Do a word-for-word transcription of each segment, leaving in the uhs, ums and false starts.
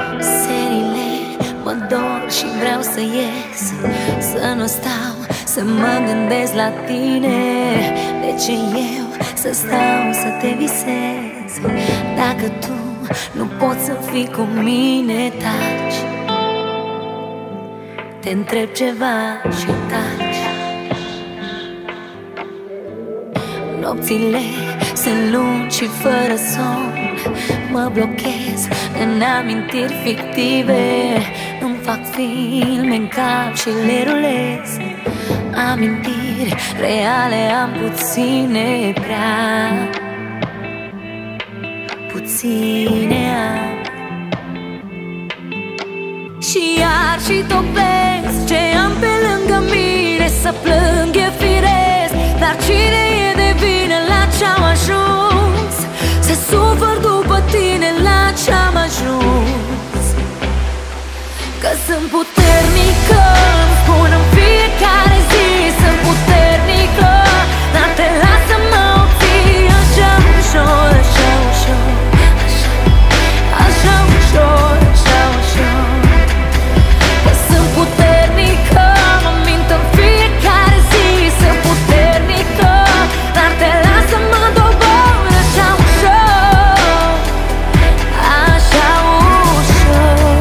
Serile mă dor și vreau să ies, să nu stau, să mă gândesc la tine. De ce eu să stau să te visez, dacă tu nu poți să fii cu mine? Taci, te întreb ceva și taci. Nopțile sunt lungi și fără somn, mă blochez în amintiri fictive. Îmi fac filme în cap și le rulez. Amintiri reale am puține, prea puține am. Și iar și topesc ce am pe lângă mine. Să plâng e firesc, dar cine e de vină la ce-am ajuns? Să sufăr după tine la ce-am ajuns. Că sunt puternică, îmi spun în fiecare zi. Sunt puternică, dar te las să mă obții. Așa ușor, așa ușor, așa, așa ușor, așa ușor. Că sunt puternică, mă mint în fiecare zi. Sunt puternică, dar te las să mă dobor. Așa ușor, așa ușor.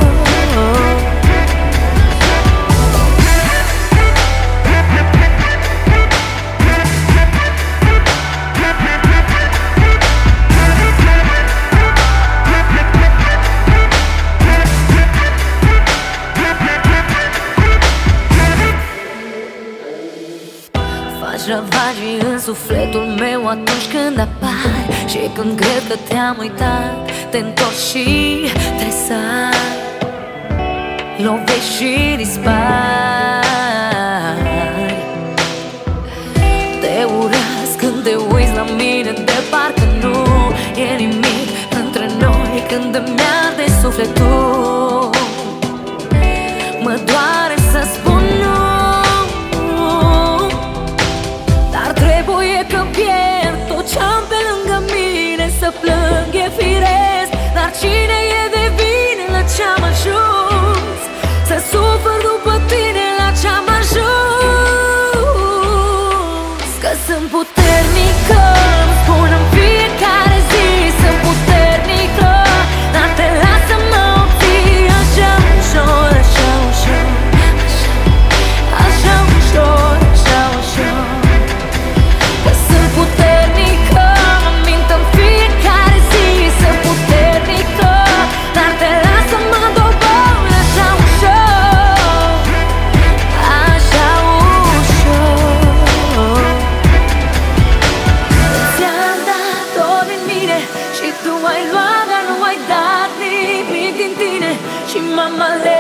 Faci ravagii în sufletul meu atunci când apari. Și când cred că te-am uitat, te întorci și tresari. Lovești și dispari. Te urăsc când te uiți la mine, de parcă nu e nimic între noi. Când îmi arde sufletul, mă doare să spun nu. Trebuie că pierd tot ce-am pe lângă mine. Să plâng e firesc, dar cine e de vină la ce-am ajuns? Să sufăr după tine la ce-am ajuns. Că sunt puternică, îmi spun în fiecare zi. Sunt puternică, dar te las să mă obții. Așa ușor, așa ușor, așa, așa ușor, așa ușor. Puternică, mă mint în fiecare zi. Sunt puternică, dar te las să mă dobor. Așa ușor, așa ușor. Ți-am dat tot din mine și tu ai luat, dar nu ai dat nimic din tine. Și m-am ales